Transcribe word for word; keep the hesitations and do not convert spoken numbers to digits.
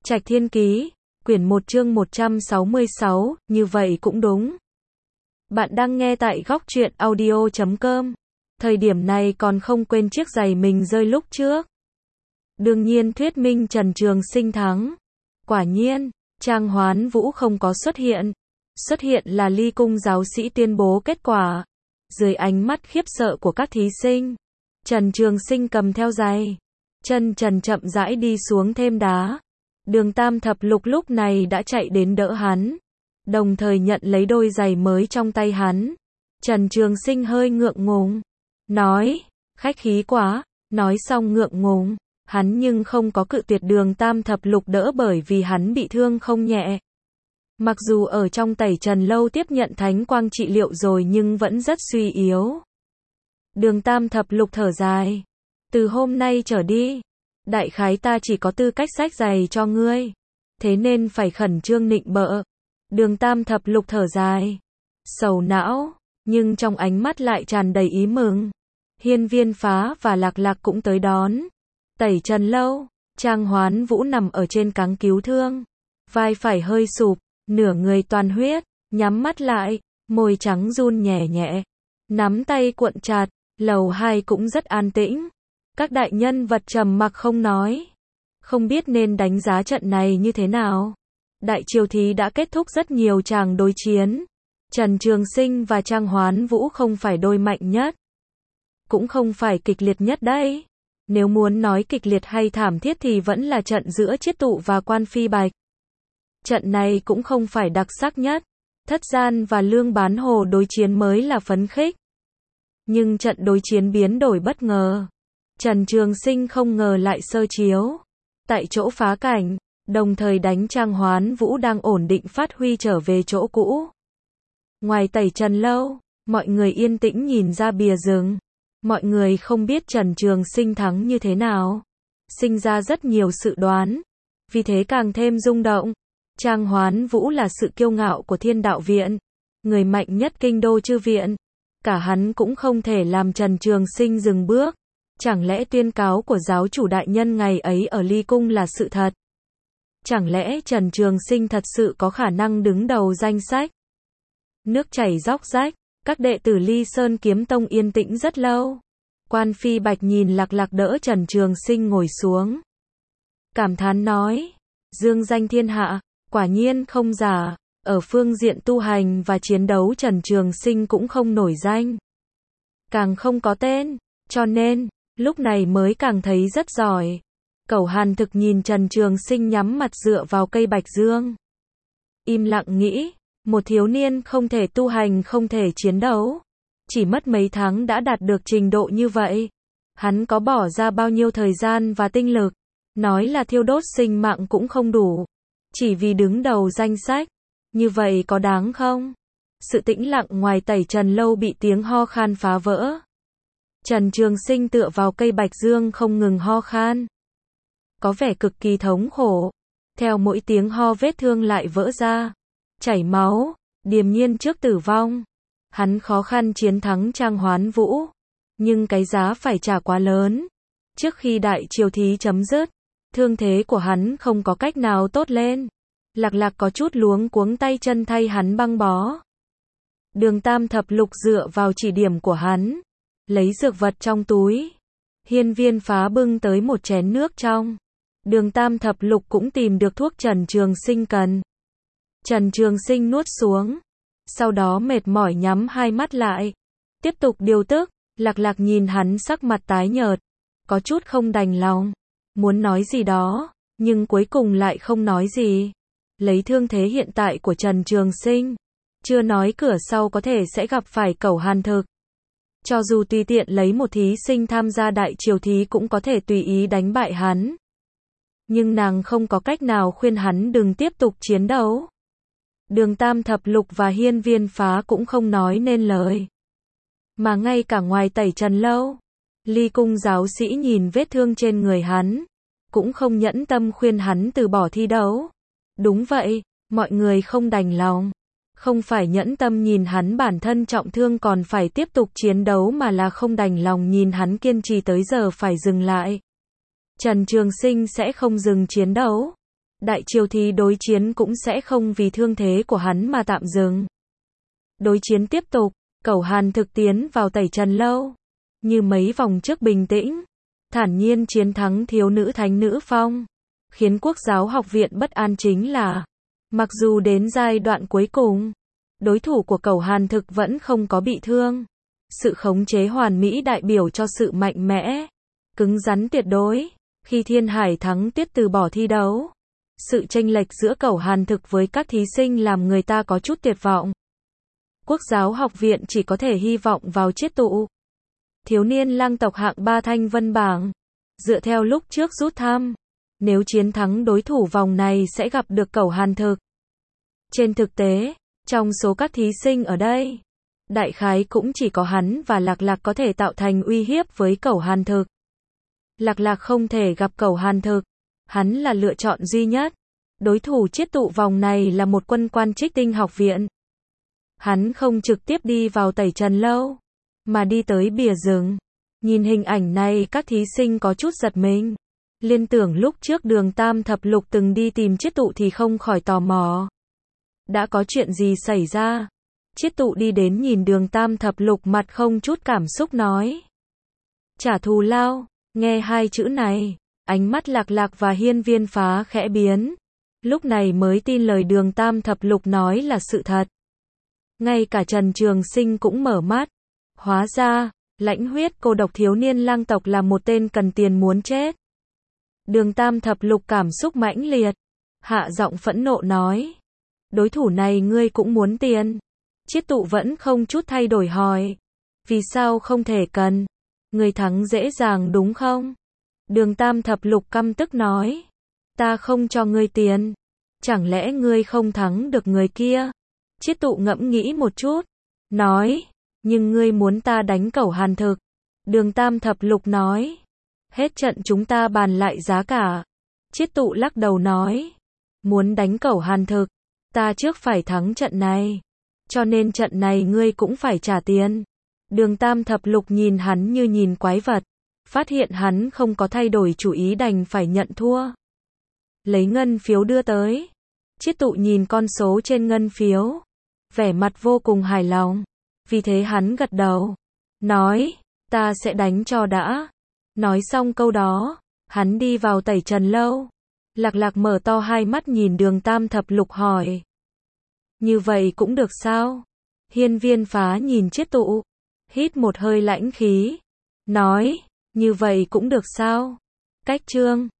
Trạch Thiên Ký, quyển một chương một trăm sáu mươi sáu, như vậy cũng đúng. Bạn đang nghe tại góc truyện audio chấm com. Thời điểm này còn không quên chiếc giày mình rơi lúc trước. Đương nhiên thuyết minh Trần Trường Sinh thắng. Quả nhiên, Trang Hoán Vũ không có xuất hiện. Xuất hiện là Ly Cung giáo sĩ tuyên bố kết quả. Dưới ánh mắt khiếp sợ của các thí sinh, Trần Trường Sinh cầm theo giày, chân trần chậm rãi đi xuống thêm đá. Đường Tam Thập Lục lúc này đã chạy đến đỡ hắn, đồng thời nhận lấy đôi giày mới trong tay hắn. Trần Trường Sinh hơi ngượng ngùng, nói, khách khí quá. Nói xong ngượng ngùng, hắn nhưng không có cự tuyệt Đường Tam Thập Lục đỡ bởi vì hắn bị thương không nhẹ. Mặc dù ở trong tẩy trần lâu tiếp nhận thánh quang trị liệu rồi nhưng vẫn rất suy yếu. Đường Tam Thập Lục thở dài, từ hôm nay trở đi, đại khái ta chỉ có tư cách xách giày cho ngươi, thế nên phải khẩn trương nịnh bợ. Đường Tam Thập Lục thở dài, sầu não, nhưng trong ánh mắt lại tràn đầy ý mừng. Hiên Viên Phá và Lạc Lạc cũng tới đón. Tẩy trần lâu, Trang Hoán Vũ nằm ở trên cáng cứu thương, vai phải hơi sụp, nửa người toàn huyết, nhắm mắt lại, môi trắng run nhẹ nhẹ, nắm tay cuộn chặt. Lầu hai cũng rất an tĩnh. Các đại nhân vật trầm mặc không nói, không biết nên đánh giá trận này như thế nào. Đại triều thí đã kết thúc rất nhiều tràng đối chiến. Trần Trường Sinh và Trang Hoán Vũ không phải đôi mạnh nhất, cũng không phải kịch liệt nhất đấy. Nếu muốn nói kịch liệt hay thảm thiết thì vẫn là trận giữa Chiết Tụ và Quan Phi Bạch. Trận này cũng không phải đặc sắc nhất. Thất Gian và Lương Bán Hồ đối chiến mới là phấn khích. Nhưng trận đối chiến biến đổi bất ngờ. Trần Trường Sinh không ngờ lại sơ chiếu, tại chỗ phá cảnh, đồng thời đánh Trang Hoán Vũ đang ổn định phát huy trở về chỗ cũ. Ngoài tẩy trần lâu, mọi người yên tĩnh nhìn ra bìa rừng. Mọi người không biết Trần Trường Sinh thắng như thế nào, sinh ra rất nhiều sự đoán, vì thế càng thêm rung động. Trang Hoán Vũ là sự kiêu ngạo của Thiên Đạo Viện, người mạnh nhất kinh đô chư viện. Cả hắn cũng không thể làm Trần Trường Sinh dừng bước. Chẳng lẽ tuyên cáo của giáo chủ đại nhân ngày ấy ở Ly Cung là sự thật? Chẳng lẽ Trần Trường Sinh thật sự có khả năng đứng đầu danh sách? Nước chảy róc rách, các đệ tử Ly Sơn Kiếm Tông yên tĩnh rất lâu. Quan Phi Bạch nhìn Lạc Lạc đỡ Trần Trường Sinh ngồi xuống, cảm thán nói, dương danh thiên hạ, quả nhiên không giả. Ở phương diện tu hành và chiến đấu Trần Trường Sinh cũng không nổi danh, càng không có tên, cho nên, lúc này mới càng thấy rất giỏi. Cẩu Hàn Thực nhìn Trần Trường Sinh nhắm mặt dựa vào cây bạch dương, im lặng nghĩ, một thiếu niên không thể tu hành không thể chiến đấu, chỉ mất mấy tháng đã đạt được trình độ như vậy. Hắn có bỏ ra bao nhiêu thời gian và tinh lực, nói là thiêu đốt sinh mạng cũng không đủ, chỉ vì đứng đầu danh sách. Như vậy có đáng không? Sự tĩnh lặng ngoài tẩy trần lâu bị tiếng ho khan phá vỡ. Trần Trường Sinh tựa vào cây bạch dương không ngừng ho khan, có vẻ cực kỳ thống khổ. Theo mỗi tiếng ho vết thương lại vỡ ra, chảy máu, điềm nhiên trước tử vong. Hắn khó khăn chiến thắng Trang Hoán Vũ, nhưng cái giá phải trả quá lớn. Trước khi đại triều thí chấm dứt, thương thế của hắn không có cách nào tốt lên. Lạc Lạc có chút luống cuống tay chân thay hắn băng bó. Đường Tam Thập Lục dựa vào chỉ điểm của hắn, lấy dược vật trong túi. Hiên Viên Phá bưng tới một chén nước trong. Đường Tam Thập Lục cũng tìm được thuốc Trần Trường Sinh cần. Trần Trường Sinh nuốt xuống, sau đó mệt mỏi nhắm hai mắt lại, tiếp tục điều tức. Lạc Lạc nhìn hắn sắc mặt tái nhợt, có chút không đành lòng, muốn nói gì đó, nhưng cuối cùng lại không nói gì. Lấy thương thế hiện tại của Trần Trường Sinh, chưa nói cửa sau có thể sẽ gặp phải Cẩu Hàn Thực. Cho dù tùy tiện lấy một thí sinh tham gia đại triều thí cũng có thể tùy ý đánh bại hắn. Nhưng nàng không có cách nào khuyên hắn đừng tiếp tục chiến đấu. Đường Tam Thập Lục và Hiên Viên Phá cũng không nói nên lời. Mà ngay cả ngoài tẩy trần lâu, Ly Cung giáo sĩ nhìn vết thương trên người hắn, cũng không nhẫn tâm khuyên hắn từ bỏ thi đấu. Đúng vậy, mọi người không đành lòng, không phải nhẫn tâm nhìn hắn bản thân trọng thương còn phải tiếp tục chiến đấu mà là không đành lòng nhìn hắn kiên trì tới giờ phải dừng lại. Trần Trường Sinh sẽ không dừng chiến đấu. Đại triều thì đối chiến cũng sẽ không vì thương thế của hắn mà tạm dừng. Đối chiến tiếp tục, Cẩu Hàn Thực tiến vào Tẩy Trần Lâu. Như mấy vòng trước bình tĩnh, thản nhiên chiến thắng thiếu nữ thánh nữ phong. Khiến Quốc giáo học viện bất an chính là, mặc dù đến giai đoạn cuối cùng, đối thủ của Cẩu Hàn Thực vẫn không có bị thương. Sự khống chế hoàn mỹ đại biểu cho sự mạnh mẽ, cứng rắn tuyệt đối. Khi Thiên Hải thắng Tuyết từ bỏ thi đấu, sự chênh lệch giữa Cẩu Hàn Thực với các thí sinh làm người ta có chút tuyệt vọng. Quốc giáo học viện chỉ có thể hy vọng vào Chiết Tụ. Thiếu niên lang tộc hạng ba Thanh Vân bảng. Dựa theo lúc trước rút thăm, nếu chiến thắng đối thủ vòng này sẽ gặp được Cẩu Hàn Thực. Trên thực tế, trong số các thí sinh ở đây, đại khái cũng chỉ có hắn và Lạc Lạc có thể tạo thành uy hiếp với Cẩu Hàn Thực. Lạc Lạc không thể gặp Cẩu Hàn Thực, hắn là lựa chọn duy nhất. Đối thủ Chiết Tụ vòng này là một quân quan Trích Tinh học viện. Hắn không trực tiếp đi vào Tẩy Trần Lâu, mà đi tới bìa rừng. Nhìn hình ảnh này các thí sinh có chút giật mình. Liên tưởng lúc trước Đường Tam Thập Lục từng đi tìm Chiết Tụ thì không khỏi tò mò. Đã có chuyện gì xảy ra? Chiết Tụ đi đến nhìn Đường Tam Thập Lục mặt không chút cảm xúc nói. Trả thù lao. Nghe hai chữ này, ánh mắt Lạc Lạc và Hiên Viên Phá khẽ biến. Lúc này mới tin lời Đường Tam Thập Lục nói là sự thật. Ngay cả Trần Trường Sinh cũng mở mắt. Hóa ra, lãnh huyết cô độc thiếu niên lang tộc là một tên cần tiền muốn chết. Đường Tam Thập Lục cảm xúc mãnh liệt, hạ giọng phẫn nộ nói. Đối thủ này ngươi cũng muốn tiền. Chiết Tụ vẫn không chút thay đổi hỏi. Vì sao không thể cần? Ngươi thắng dễ dàng đúng không? Đường Tam Thập Lục căm tức nói. Ta không cho ngươi tiền. Chẳng lẽ ngươi không thắng được người kia? Chiết Tụ ngẫm nghĩ một chút. Nói. Nhưng ngươi muốn ta đánh Cẩu Hàn Thực. Đường Tam Thập Lục nói. Hết trận chúng ta bàn lại giá cả. Chiết Tụ lắc đầu nói. Muốn đánh Cẩu Hàn Thực, ta trước phải thắng trận này. Cho nên trận này ngươi cũng phải trả tiền. Đường Tam Thập Lục nhìn hắn như nhìn quái vật. Phát hiện hắn không có thay đổi chủ ý đành phải nhận thua. Lấy ngân phiếu đưa tới. Chiết Tụ nhìn con số trên ngân phiếu. Vẻ mặt vô cùng hài lòng. Vì thế hắn gật đầu. Nói, ta sẽ đánh cho đã. Nói xong câu đó, hắn đi vào Tẩy Trần Lâu. Lạc Lạc mở to hai mắt nhìn Đường Tam Thập Lục hỏi. Như vậy cũng được sao? Hiên Viên Phá nhìn Chiết Tụ, hít một hơi lãnh khí. Nói, như vậy cũng được sao? Cách chương